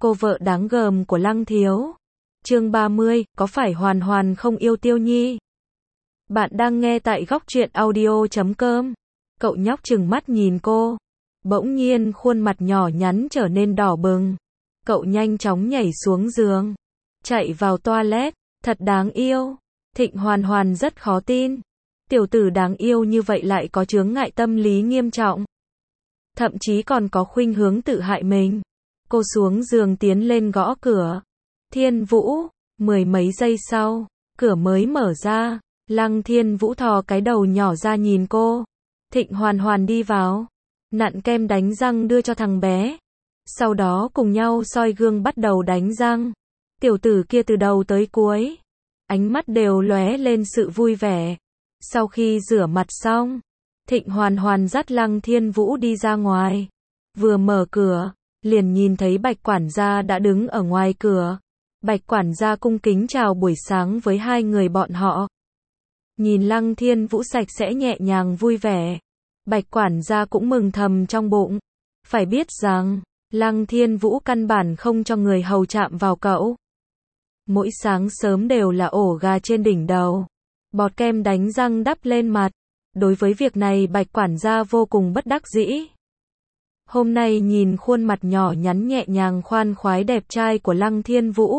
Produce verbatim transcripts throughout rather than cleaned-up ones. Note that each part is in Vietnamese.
cô vợ đáng gờm của Lăng Thiếu. Chương ba mươi, có phải Hoàn Hoàn không yêu Tiêu Nhi? Bạn đang nghe tại góc truyện audio chấm com. Cậu nhóc trừng mắt nhìn cô. Bỗng nhiên khuôn mặt nhỏ nhắn trở nên đỏ bừng. Cậu nhanh chóng nhảy xuống giường. Chạy vào toilet. Thật đáng yêu. Thịnh Hoàn Hoàn rất khó tin. Tiểu tử đáng yêu như vậy lại có chướng ngại tâm lý nghiêm trọng. Thậm chí còn có khuynh hướng tự hại mình. Cô xuống giường tiến lên gõ cửa. Thiên Vũ. Mười mấy giây sau, cửa mới mở ra. Lăng Thiên Vũ thò cái đầu nhỏ ra nhìn cô. Thịnh Hoàn Hoàn đi vào. Nặn kem đánh răng đưa cho thằng bé. Sau đó cùng nhau soi gương bắt đầu đánh răng. Tiểu tử kia từ đầu tới cuối. Ánh mắt đều lóe lên sự vui vẻ. Sau khi rửa mặt xong, Thịnh Hoàn Hoàn dắt Lăng Thiên Vũ đi ra ngoài. Vừa mở cửa, liền nhìn thấy Bạch quản gia đã đứng ở ngoài cửa. Bạch quản gia cung kính chào buổi sáng với hai người bọn họ. Nhìn Lăng Thiên Vũ sạch sẽ nhẹ nhàng vui vẻ. Bạch quản gia cũng mừng thầm trong bụng. Phải biết rằng, Lăng Thiên Vũ căn bản không cho người hầu chạm vào cậu. Mỗi sáng sớm đều là ổ gà trên đỉnh đầu. Bọt kem đánh răng đắp lên mặt. Đối với việc này Bạch quản gia vô cùng bất đắc dĩ. Hôm nay nhìn khuôn mặt nhỏ nhắn nhẹ nhàng khoan khoái đẹp trai của Lăng Thiên Vũ.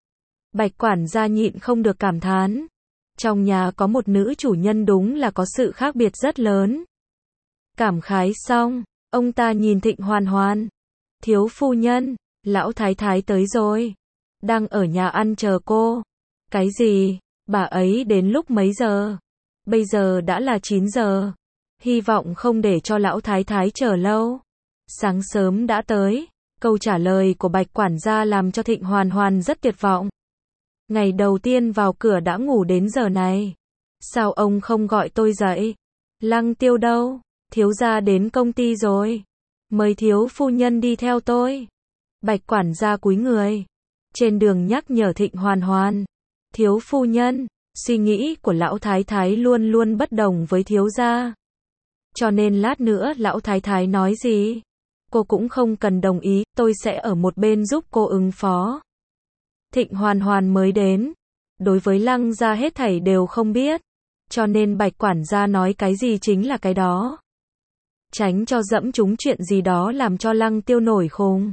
Bạch quản gia nhịn không được cảm thán. Trong nhà có một nữ chủ nhân đúng là có sự khác biệt rất lớn. Cảm khái xong, ông ta nhìn Thịnh Hoàn Hoàn. Thiếu phu nhân, lão thái thái tới rồi. Đang ở nhà ăn chờ cô. Cái gì? Bà ấy đến lúc mấy giờ? Bây giờ đã là chín giờ. Hy vọng không để cho lão thái thái chờ lâu. Sáng sớm đã tới. Câu trả lời của Bạch quản gia làm cho Thịnh Hoàn Hoàn rất tuyệt vọng. Ngày đầu tiên vào cửa đã ngủ đến giờ này. Sao ông không gọi tôi dậy? Lăng Tiêu đâu? Thiếu gia đến công ty rồi. Mời thiếu phu nhân đi theo tôi. Bạch quản gia cúi người. Trên đường nhắc nhở Thịnh Hoàn Hoàn. Thiếu phu nhân, suy nghĩ của lão thái thái luôn luôn bất đồng với thiếu gia. Cho nên lát nữa lão thái thái nói gì, cô cũng không cần đồng ý, tôi sẽ ở một bên giúp cô ứng phó. Thịnh Hoàn Hoàn mới đến. Đối với Lăng gia hết thảy đều không biết. Cho nên Bạch quản gia nói cái gì chính là cái đó. Tránh cho dẫm trúng chuyện gì đó làm cho Lăng Tiêu nổi khùng.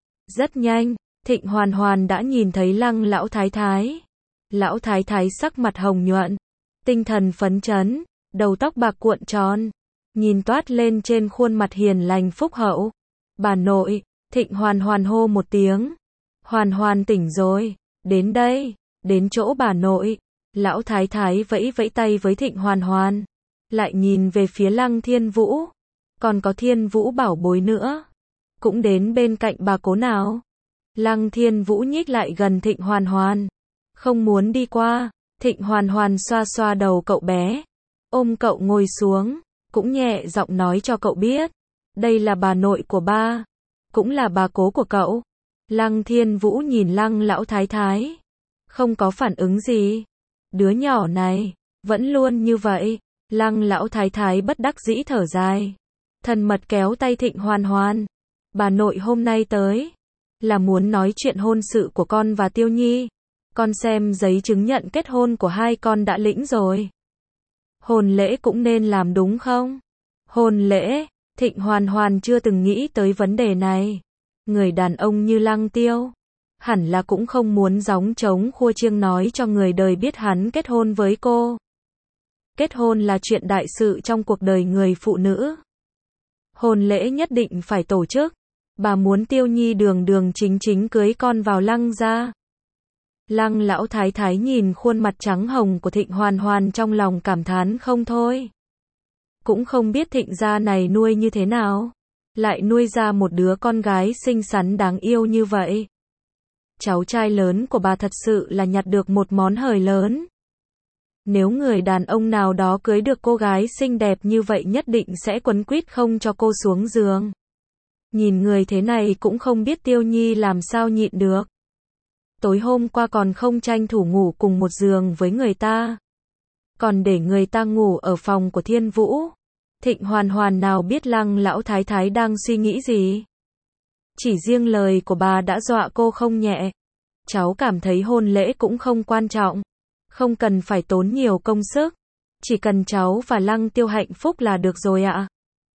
Rất nhanh, Thịnh Hoàn Hoàn đã nhìn thấy Lăng lão thái thái. Lão thái thái sắc mặt hồng nhuận, tinh thần phấn chấn, đầu tóc bạc cuộn tròn, nhìn toát lên trên khuôn mặt hiền lành phúc hậu. Bà nội, Thịnh Hoàn Hoàn hô một tiếng. Hoàn Hoàn tỉnh rồi, đến đây, đến chỗ bà nội. Lão thái thái vẫy vẫy tay với Thịnh Hoàn Hoàn, lại nhìn về phía Lăng Thiên Vũ. Còn có Thiên Vũ bảo bối nữa, cũng đến bên cạnh bà cố nào. Lăng Thiên Vũ nhích lại gần Thịnh Hoàn Hoàn, không muốn đi qua. Thịnh Hoàn Hoàn xoa xoa đầu cậu bé, ôm cậu ngồi xuống, cũng nhẹ giọng nói cho cậu biết, đây là bà nội của ba, cũng là bà cố của cậu. Lăng Thiên Vũ nhìn Lăng lão thái thái, không có phản ứng gì. Đứa nhỏ này, vẫn luôn như vậy. Lăng lão thái thái bất đắc dĩ thở dài, thân mật kéo tay Thịnh Hoàn Hoàn. Bà nội hôm nay tới, là muốn nói chuyện hôn sự của con và Tiêu Nhi. Con xem giấy chứng nhận kết hôn của hai con đã lĩnh rồi. Hôn lễ cũng nên làm đúng không? Hôn lễ, Thịnh Hoàn Hoàn chưa từng nghĩ tới vấn đề này. Người đàn ông như Lăng Tiêu, hẳn là cũng không muốn gióng trống khua chiêng nói cho người đời biết hắn kết hôn với cô. Kết hôn là chuyện đại sự trong cuộc đời người phụ nữ. Hôn lễ nhất định phải tổ chức. Bà muốn Tiêu Nhi đường đường chính chính cưới con vào Lăng gia. Lăng lão thái thái nhìn khuôn mặt trắng hồng của Thịnh Hoàn Hoàn trong lòng cảm thán không thôi. Cũng không biết Thịnh gia này nuôi như thế nào, lại nuôi ra một đứa con gái xinh xắn đáng yêu như vậy. Cháu trai lớn của bà thật sự là nhặt được một món hời lớn. Nếu người đàn ông nào đó cưới được cô gái xinh đẹp như vậy nhất định sẽ quấn quýt không cho cô xuống giường. Nhìn người thế này cũng không biết Tiêu Nhi làm sao nhịn được. Tối hôm qua còn không tranh thủ ngủ cùng một giường với người ta, còn để người ta ngủ ở phòng của Thiên Vũ. Thịnh Hoàn Hoàn nào biết Lăng lão thái thái đang suy nghĩ gì. Chỉ riêng lời của bà đã dọa cô không nhẹ. Cháu cảm thấy hôn lễ cũng không quan trọng. Không cần phải tốn nhiều công sức. Chỉ cần cháu và Lăng Tiêu hạnh phúc là được rồi ạ.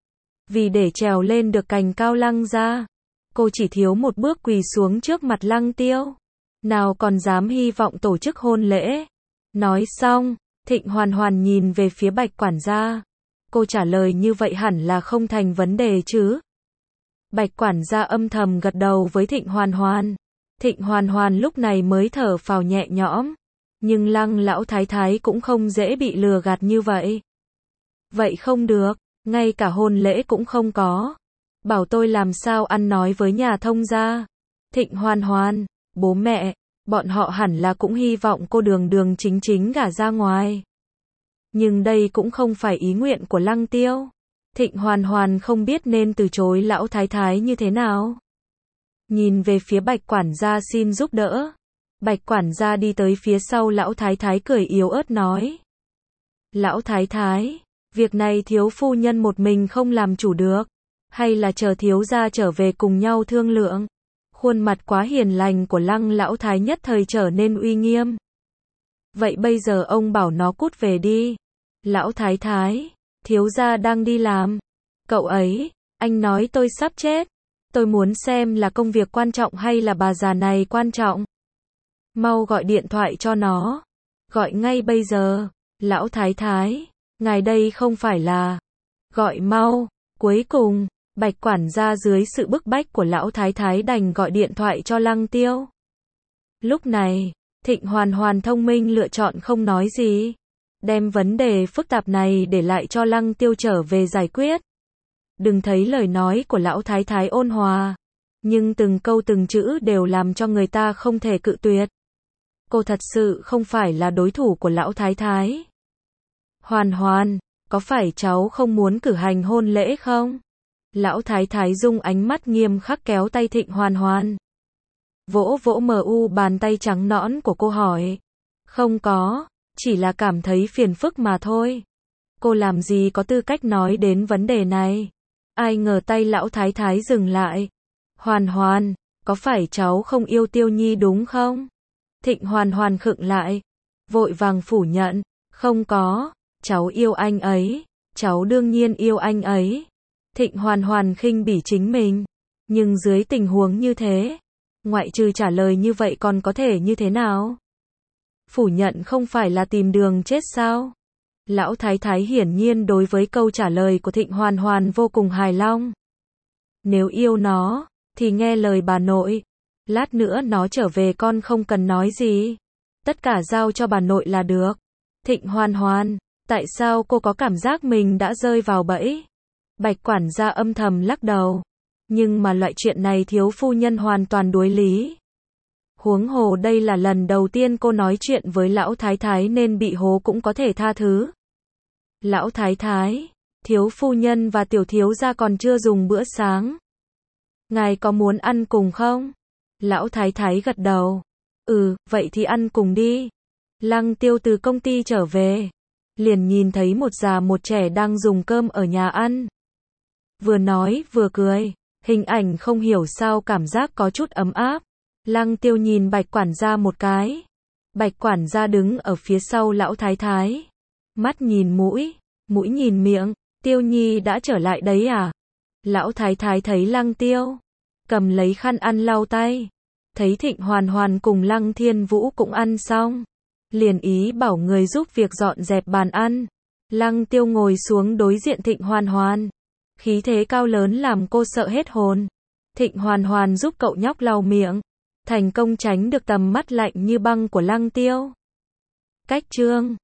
Vì để trèo lên được cành cao Lăng gia, cô chỉ thiếu một bước quỳ xuống trước mặt Lăng Tiêu. Nào còn dám hy vọng tổ chức hôn lễ. Nói xong, Thịnh Hoàn Hoàn nhìn về phía Bạch quản gia. Cô trả lời như vậy hẳn là không thành vấn đề chứ. Bạch quản gia âm thầm gật đầu với Thịnh Hoàn Hoàn. Thịnh Hoàn Hoàn lúc này mới thở phào nhẹ nhõm. Nhưng Lăng lão thái thái cũng không dễ bị lừa gạt như vậy. Vậy không được, ngay cả hôn lễ cũng không có. Bảo tôi làm sao ăn nói với nhà thông gia. Thịnh Hoàn Hoàn, bố mẹ, bọn họ hẳn là cũng hy vọng cô đường đường chính chính gả ra ngoài. Nhưng đây cũng không phải ý nguyện của Lăng Tiêu. Thịnh Hoàn Hoàn không biết nên từ chối lão thái thái như thế nào. Nhìn về phía Bạch quản gia xin giúp đỡ. Bạch quản gia đi tới phía sau lão thái thái cười yếu ớt nói. Lão thái thái, việc này thiếu phu nhân một mình không làm chủ được. Hay là chờ thiếu gia trở về cùng nhau thương lượng. Khuôn mặt quá hiền lành của Lăng lão thái nhất thời trở nên uy nghiêm. Vậy bây giờ ông bảo nó cút về đi. Lão thái thái, thiếu gia đang đi làm. Cậu ấy, anh nói tôi sắp chết. Tôi muốn xem là công việc quan trọng hay là bà già này quan trọng. Mau gọi điện thoại cho nó. Gọi ngay bây giờ. Lão thái thái, ngài đây không phải là. Gọi mau. Cuối cùng, Bạch quản gia dưới sự bức bách của lão thái thái đành gọi điện thoại cho Lăng Tiêu. Lúc này, Thịnh Hoàn Hoàn thông minh lựa chọn không nói gì. Đem vấn đề phức tạp này để lại cho Lăng Tiêu trở về giải quyết. Đừng thấy lời nói của lão thái thái ôn hòa. Nhưng từng câu từng chữ đều làm cho người ta không thể cự tuyệt. Cô thật sự không phải là đối thủ của lão thái thái. Hoàn Hoàn, có phải cháu không muốn cử hành hôn lễ không? Lão thái thái dùng ánh mắt nghiêm khắc kéo tay Thịnh Hoàn Hoàn. Vỗ vỗ mờ u bàn tay trắng nõn của cô hỏi. Không có, chỉ là cảm thấy phiền phức mà thôi. Cô làm gì có tư cách nói đến vấn đề này. Ai ngờ tay lão thái thái dừng lại. Hoàn Hoàn, có phải cháu không yêu Tiêu Nhi đúng không? Thịnh Hoàn Hoàn khựng lại. Vội vàng phủ nhận. Không có, cháu yêu anh ấy. Cháu đương nhiên yêu anh ấy. Thịnh Hoàn Hoàn khinh bỉ chính mình. Nhưng dưới tình huống như thế, ngoại trừ trả lời như vậy còn có thể như thế nào? Phủ nhận không phải là tìm đường chết sao? Lão thái thái hiển nhiên đối với câu trả lời của Thịnh Hoàn Hoàn vô cùng hài lòng. Nếu yêu nó, thì nghe lời bà nội. Lát nữa nó trở về con không cần nói gì. Tất cả giao cho bà nội là được. Thịnh Hoàn Hoàn, tại sao cô có cảm giác mình đã rơi vào bẫy? Bạch quản gia âm thầm lắc đầu. Nhưng mà loại chuyện này thiếu phu nhân hoàn toàn đối lý. Huống hồ đây là lần đầu tiên cô nói chuyện với lão thái thái nên bị hố cũng có thể tha thứ. Lão thái thái, thiếu phu nhân và tiểu thiếu gia còn chưa dùng bữa sáng. Ngài có muốn ăn cùng không? Lão thái thái gật đầu. Ừ, vậy thì ăn cùng đi. Lăng Tiêu từ công ty trở về. Liền nhìn thấy một già một trẻ đang dùng cơm ở nhà ăn. Vừa nói vừa cười. Hình ảnh không hiểu sao cảm giác có chút ấm áp. Lăng Tiêu nhìn Bạch quản gia một cái. Bạch quản gia đứng ở phía sau lão thái thái. Mắt nhìn mũi, mũi nhìn miệng. Tiêu Nhi đã trở lại đấy à? Lão thái thái thấy Lăng Tiêu cầm lấy khăn ăn lau tay. Thấy Thịnh Hoàn Hoàn cùng Lăng Thiên Vũ cũng ăn xong. Liền ý bảo người giúp việc dọn dẹp bàn ăn. Lăng Tiêu ngồi xuống đối diện Thịnh Hoàn Hoàn. Khí thế cao lớn làm cô sợ hết hồn. Thịnh Hoàn Hoàn giúp cậu nhóc lau miệng. Thành công tránh được tầm mắt lạnh như băng của Lăng Tiêu. Cách chương